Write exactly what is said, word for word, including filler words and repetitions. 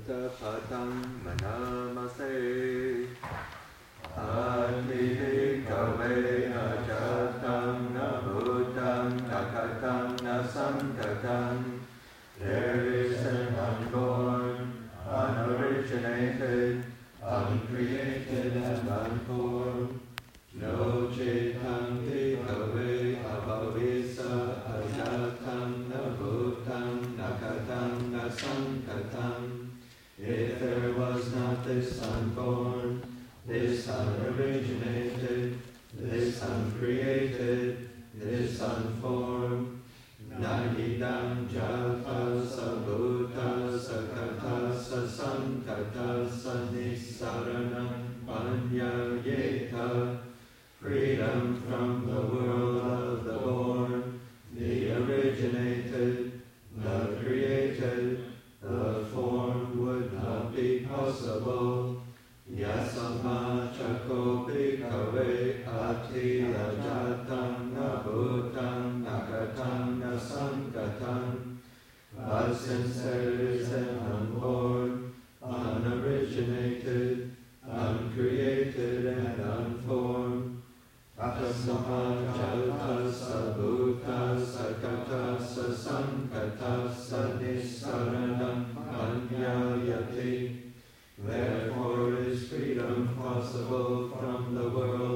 Buddha Padam Manamase Ati Kave Ajatam Na Buddham Nakatam Na Sankatam. There is an unborn, unoriginated, uncreated and unformed. No Chetanti Kave Abhavisa Ajatam Na Buddham Nakatam Na Sankatam. If there was not this unborn, this unoriginated, this uncreated, this unformed, Nahidam Jata Sabhuta Sakata Sasankata Sanissaranam Panyayeta. Freedom from the world of the born, the originated, the created, the formed would not be possible. Yasama Chakopi Kave Ati Lajatam Na Bhutam Nakatam Na Sankatam. But since there is an unborn, unoriginated, uncreated and unformed, Akasama Jalta Sabhuta Sakata Sasankata Sanissaranam Panyayati. Therefore is freedom possible from the world